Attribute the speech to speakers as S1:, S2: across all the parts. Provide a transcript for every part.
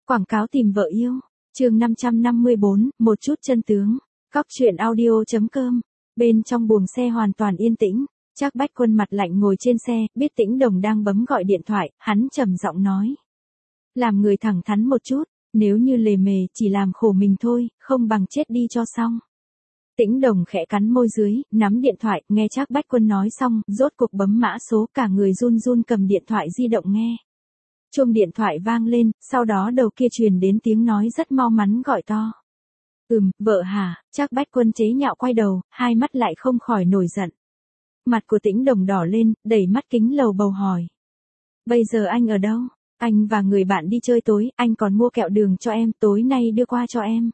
S1: Quảng cáo tìm vợ yêu. Chương 554, một chút chân tướng. Cóc truyện audio.com. Bên trong buồng xe hoàn toàn yên tĩnh, Trác Bách Quân mặt lạnh ngồi trên xe, biết Tĩnh Đồng đang bấm gọi điện thoại, hắn trầm giọng nói: "Làm người thẳng thắn một chút, nếu như lề mề chỉ làm khổ mình thôi, không bằng chết đi cho xong." Tĩnh Đồng khẽ cắn môi dưới, nắm điện thoại, nghe Trác Bách Quân nói xong, rốt cuộc bấm mã số, cả người run run cầm điện thoại di động nghe. Chuông điện thoại vang lên, sau đó đầu kia truyền đến tiếng nói rất mau mắn gọi to. Vợ hả?" Trác Bách Quân chế nhạo quay đầu, hai mắt lại không khỏi nổi giận. Mặt của Tĩnh Đồng đỏ lên, đẩy mắt kính lầu bầu hỏi: "Bây giờ anh ở đâu? Anh và người bạn đi chơi tối, anh còn mua kẹo đường cho em, tối nay đưa qua cho em."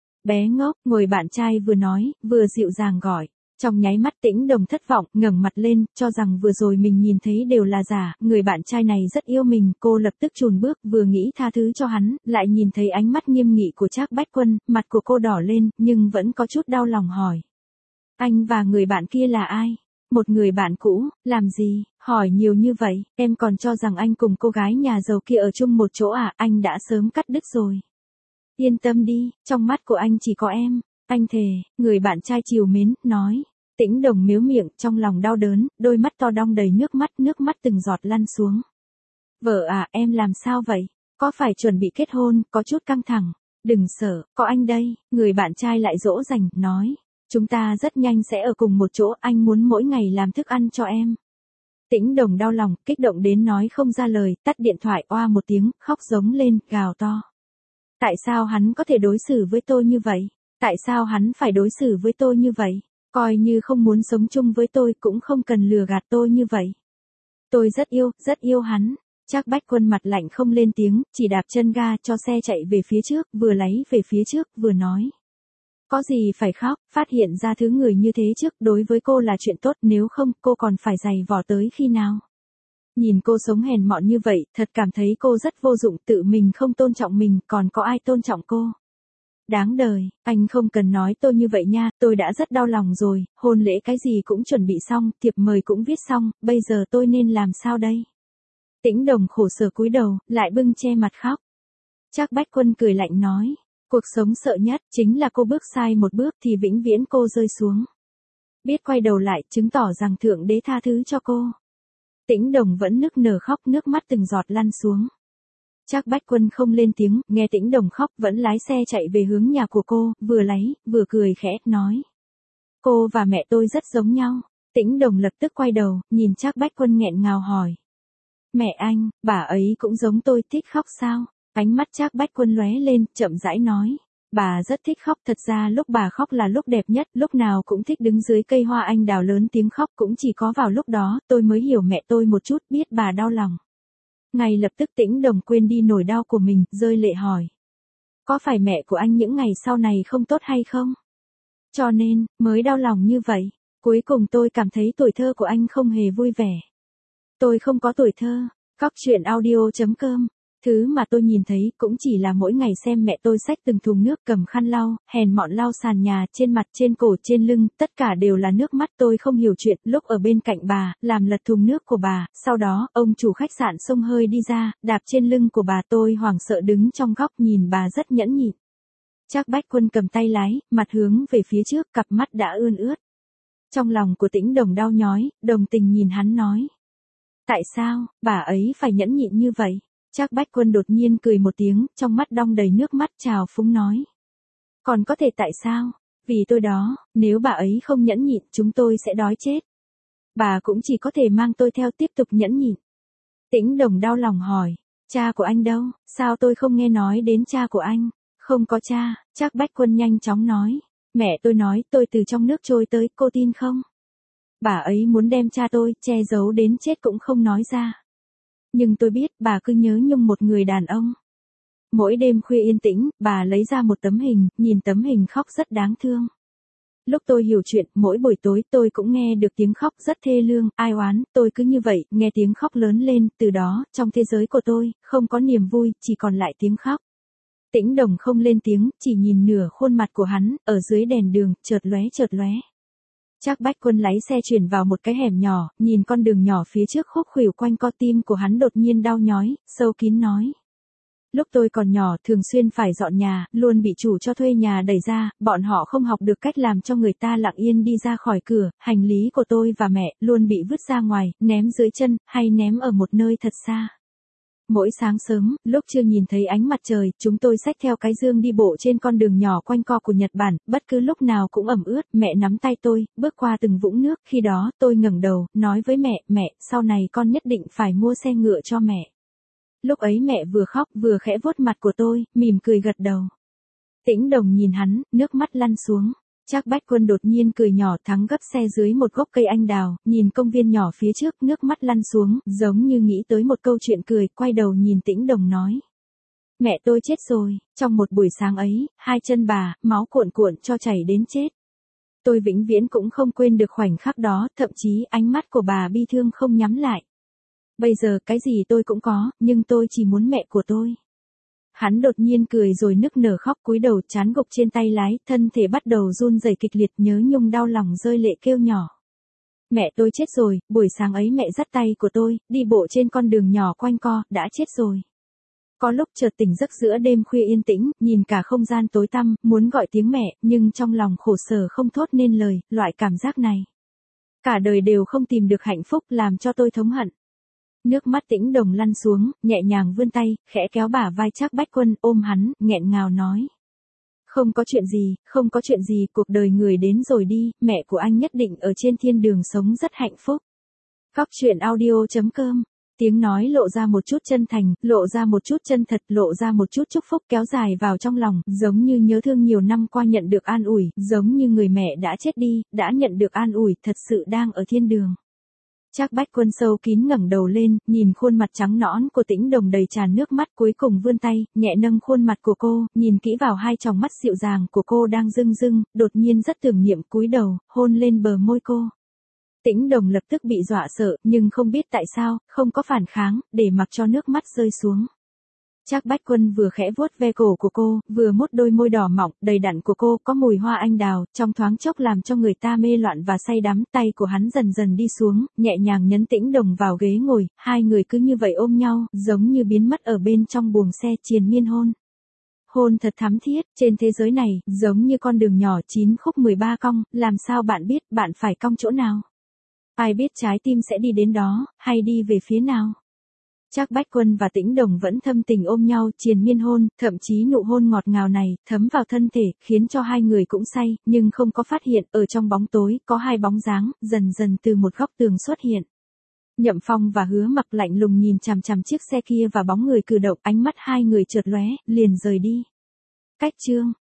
S1: Bé ngốc, người bạn trai vừa nói, vừa dịu dàng gọi. Trong nháy mắt Tĩnh Đồng thất vọng, ngẩng mặt lên, cho rằng vừa rồi mình nhìn thấy đều là giả, người bạn trai này rất yêu mình, cô lập tức chùn bước, vừa nghĩ tha thứ cho hắn, lại nhìn thấy ánh mắt nghiêm nghị của Trác Bách Quân, mặt của cô đỏ lên, nhưng vẫn có chút đau lòng hỏi: "Anh và người bạn kia là ai?" "Một người bạn cũ." "Làm gì, hỏi nhiều như vậy, em còn cho rằng anh cùng cô gái nhà giàu kia ở chung một chỗ à?" "Anh đã sớm cắt đứt rồi." "Yên tâm đi, trong mắt của anh chỉ có em." "Anh thề." Người bạn trai trìu mến, nói. Tĩnh Đồng mếu miệng, trong lòng đau đớn, đôi mắt to đong đầy nước mắt từng giọt lăn xuống. "Vợ à, em làm sao vậy? Có phải chuẩn bị kết hôn, có chút căng thẳng?" "Đừng sợ, có anh đây." Người bạn trai lại dỗ dành, nói. "Chúng ta rất nhanh sẽ ở cùng một chỗ, anh muốn mỗi ngày làm thức ăn cho em." Tĩnh Đồng đau lòng, kích động đến nói không ra lời, tắt điện thoại, oa một tiếng, khóc giống lên, gào to. Tại sao hắn có thể đối xử với tôi như vậy? Tại sao hắn phải đối xử với tôi như vậy? Coi như không muốn sống chung với tôi cũng không cần lừa gạt tôi như vậy. Tôi rất yêu hắn." Trác Bách Quân mặt lạnh không lên tiếng, chỉ đạp chân ga cho xe chạy về phía trước, vừa láy về phía trước, vừa nói. "Có gì phải khóc, phát hiện ra thứ người như thế trước đối với cô là chuyện tốt, nếu không cô còn phải giày vò tới khi nào? Nhìn cô sống hèn mọn như vậy, thật cảm thấy cô rất vô dụng, tự mình không tôn trọng mình, còn có ai tôn trọng cô? Đáng đời." "Anh không cần nói tôi như vậy nha, tôi đã rất đau lòng rồi, hôn lễ cái gì cũng chuẩn bị xong, thiệp mời cũng viết xong, bây giờ tôi nên làm sao đây?" Tĩnh Đồng khổ sở cúi đầu, lại bưng che mặt khóc. Trác Bách Quân cười lạnh nói. Cuộc sống sợ nhất, chính là cô bước sai một bước thì vĩnh viễn cô rơi xuống. Biết quay đầu lại, chứng tỏ rằng Thượng Đế tha thứ cho cô. Tĩnh Đồng vẫn nức nở khóc, nước mắt từng giọt lăn xuống. Trác Bách Quân không lên tiếng, nghe Tĩnh Đồng khóc, vẫn lái xe chạy về hướng nhà của cô, vừa láy, vừa cười khẽ, nói. "Cô và mẹ tôi rất giống nhau." Tĩnh Đồng lập tức quay đầu, nhìn Trác Bách Quân nghẹn ngào hỏi. "Mẹ anh, bà ấy cũng giống tôi, thích khóc sao?" Ánh mắt Trác Bách Quân lóe lên, chậm rãi nói. "Bà rất thích khóc, thật ra lúc bà khóc là lúc đẹp nhất, lúc nào cũng thích đứng dưới cây hoa anh đào lớn tiếng khóc, cũng chỉ có vào lúc đó, tôi mới hiểu mẹ tôi một chút, biết bà đau lòng." Ngay lập tức Tĩnh Đồng quên đi nỗi đau của mình, rơi lệ hỏi. "Có phải mẹ của anh những ngày sau này không tốt hay không? Cho nên, mới đau lòng như vậy. Cuối cùng tôi cảm thấy tuổi thơ của anh không hề vui vẻ." "Tôi không có tuổi thơ." Cóc truyện audio.com. Thứ mà tôi nhìn thấy cũng chỉ là mỗi ngày xem mẹ tôi xách từng thùng nước, cầm khăn lau, hèn mọn lau sàn nhà, trên mặt, trên cổ, trên lưng, tất cả đều là nước mắt. Tôi không hiểu chuyện, lúc ở bên cạnh bà, làm lật thùng nước của bà, sau đó, ông chủ khách sạn xông hơi đi ra, đạp trên lưng của bà, tôi hoảng sợ đứng trong góc nhìn bà rất nhẫn nhịn." Trác Bách Quân cầm tay lái, mặt hướng về phía trước, cặp mắt đã ươn ướt. Trong lòng của Tĩnh Đồng đau nhói, đồng tình nhìn hắn nói. "Tại sao, bà ấy phải nhẫn nhịn như vậy?" Trác Bách Quân đột nhiên cười một tiếng, trong mắt đong đầy nước mắt, trào phúng nói. "Còn có thể tại sao? Vì tôi đó, nếu bà ấy không nhẫn nhịn, chúng tôi sẽ đói chết. Bà cũng chỉ có thể mang tôi theo tiếp tục nhẫn nhịn." Tĩnh Đồng đau lòng hỏi. "Cha của anh đâu, sao tôi không nghe nói đến cha của anh?" "Không có cha." Trác Bách Quân nhanh chóng nói. "Mẹ tôi nói tôi từ trong nước trôi tới, cô tin không? Bà ấy muốn đem cha tôi, che giấu đến chết cũng không nói ra. Nhưng tôi biết, bà cứ nhớ nhung một người đàn ông." Mỗi đêm khuya yên tĩnh, bà lấy ra một tấm hình, nhìn tấm hình khóc rất đáng thương. "Lúc tôi hiểu chuyện, mỗi buổi tối tôi cũng nghe được tiếng khóc rất thê lương, ai oán, tôi cứ như vậy, nghe tiếng khóc lớn lên, từ đó, trong thế giới của tôi, không có niềm vui, chỉ còn lại tiếng khóc." Tĩnh Đồng không lên tiếng, chỉ nhìn nửa khuôn mặt của hắn, ở dưới đèn đường, chợt lóe. Trác Bách Quân lái xe chuyển vào một cái hẻm nhỏ, nhìn con đường nhỏ phía trước khúc khuỷu quanh co, tim của hắn đột nhiên đau nhói, sâu kín nói. Lúc tôi còn nhỏ thường xuyên phải dọn nhà, luôn bị chủ cho thuê nhà đẩy ra, bọn họ không học được cách làm cho người ta lặng yên đi ra khỏi cửa, hành lý của tôi và mẹ luôn bị vứt ra ngoài, ném dưới chân, hay ném ở một nơi thật xa. Mỗi sáng sớm, lúc chưa nhìn thấy ánh mặt trời, chúng tôi xách theo cái dương đi bộ trên con đường nhỏ quanh co của Nhật Bản, bất cứ lúc nào cũng ẩm ướt, mẹ nắm tay tôi, bước qua từng vũng nước, khi đó, tôi ngẩng đầu, nói với mẹ, sau này con nhất định phải mua xe ngựa cho mẹ. Lúc ấy mẹ vừa khóc vừa khẽ vuốt mặt của tôi, mỉm cười gật đầu. Tĩnh Đồng nhìn hắn, nước mắt lăn xuống. Trác Bách Quân đột nhiên cười nhỏ thắng gấp xe dưới một gốc cây anh đào, nhìn công viên nhỏ phía trước, nước mắt lăn xuống, giống như nghĩ tới một câu chuyện cười, quay đầu nhìn Tĩnh Đồng nói. Mẹ tôi chết rồi, trong một buổi sáng ấy, hai chân bà, máu cuộn cuộn cho chảy đến chết. Tôi vĩnh viễn cũng không quên được khoảnh khắc đó, thậm chí ánh mắt của bà bi thương không nhắm lại. Bây giờ cái gì tôi cũng có, nhưng tôi chỉ muốn mẹ của tôi. Hắn đột nhiên cười rồi nức nở khóc, cúi đầu chán gục trên tay lái, thân thể bắt đầu run rẩy kịch liệt, nhớ nhung đau lòng rơi lệ kêu nhỏ. Mẹ tôi chết rồi, buổi sáng ấy mẹ dắt tay của tôi, đi bộ trên con đường nhỏ quanh co, đã chết rồi. Có lúc chợt tỉnh giấc giữa đêm khuya yên tĩnh, nhìn cả không gian tối tăm, muốn gọi tiếng mẹ, nhưng trong lòng khổ sở không thốt nên lời, loại cảm giác này. Cả đời đều không tìm được hạnh phúc làm cho tôi thống hận. Nước mắt Tĩnh Đồng lăn xuống, nhẹ nhàng vươn tay, khẽ kéo bả vai Trác Bách Quân, ôm hắn, nghẹn ngào nói. Không có chuyện gì, cuộc đời người đến rồi đi, mẹ của anh nhất định ở trên thiên đường sống rất hạnh phúc. Cóc truyện audio.com, tiếng nói lộ ra một chút chân thành, lộ ra một chút chân thật, lộ ra một chút chúc phúc kéo dài vào trong lòng, giống như nhớ thương nhiều năm qua nhận được an ủi, giống như người mẹ đã chết đi, đã nhận được an ủi, thật sự đang ở thiên đường. Trác Bách Quân sâu kín ngẩng đầu lên, nhìn khuôn mặt trắng nõn của Tĩnh Đồng đầy tràn nước mắt, cuối cùng vươn tay, nhẹ nâng khuôn mặt của cô, nhìn kỹ vào hai tròng mắt dịu dàng của cô đang rưng rưng, đột nhiên rất tưởng niệm, cúi đầu, hôn lên bờ môi cô. Tĩnh Đồng lập tức bị dọa sợ, nhưng không biết tại sao, không có phản kháng, để mặc cho nước mắt rơi xuống. Trác Bách Quân vừa khẽ vuốt ve cổ của cô, vừa mút đôi môi đỏ mọng, đầy đặn của cô, có mùi hoa anh đào, trong thoáng chốc làm cho người ta mê loạn và say đắm, tay của hắn dần dần đi xuống, nhẹ nhàng nhấn Tĩnh Đồng vào ghế ngồi, hai người cứ như vậy ôm nhau, giống như biến mất ở bên trong buồng xe, triền miên hôn. Hôn thật thắm thiết, trên thế giới này, giống như con đường nhỏ 9 khúc 13 cong, làm sao bạn biết bạn phải cong chỗ nào? Ai biết trái tim sẽ đi đến đó, hay đi về phía nào? Trác Bách Quân và Tĩnh Đồng vẫn thâm tình ôm nhau, triền miên hôn, thậm chí nụ hôn ngọt ngào này, thấm vào thân thể, khiến cho hai người cũng say, nhưng không có phát hiện, ở trong bóng tối, có hai bóng dáng, dần dần từ một góc tường xuất hiện. Nhậm Phong và Hứa Mặc lạnh lùng nhìn chằm chằm chiếc xe kia và bóng người cử động, ánh mắt hai người chợt lóe, liền rời đi. Cách chương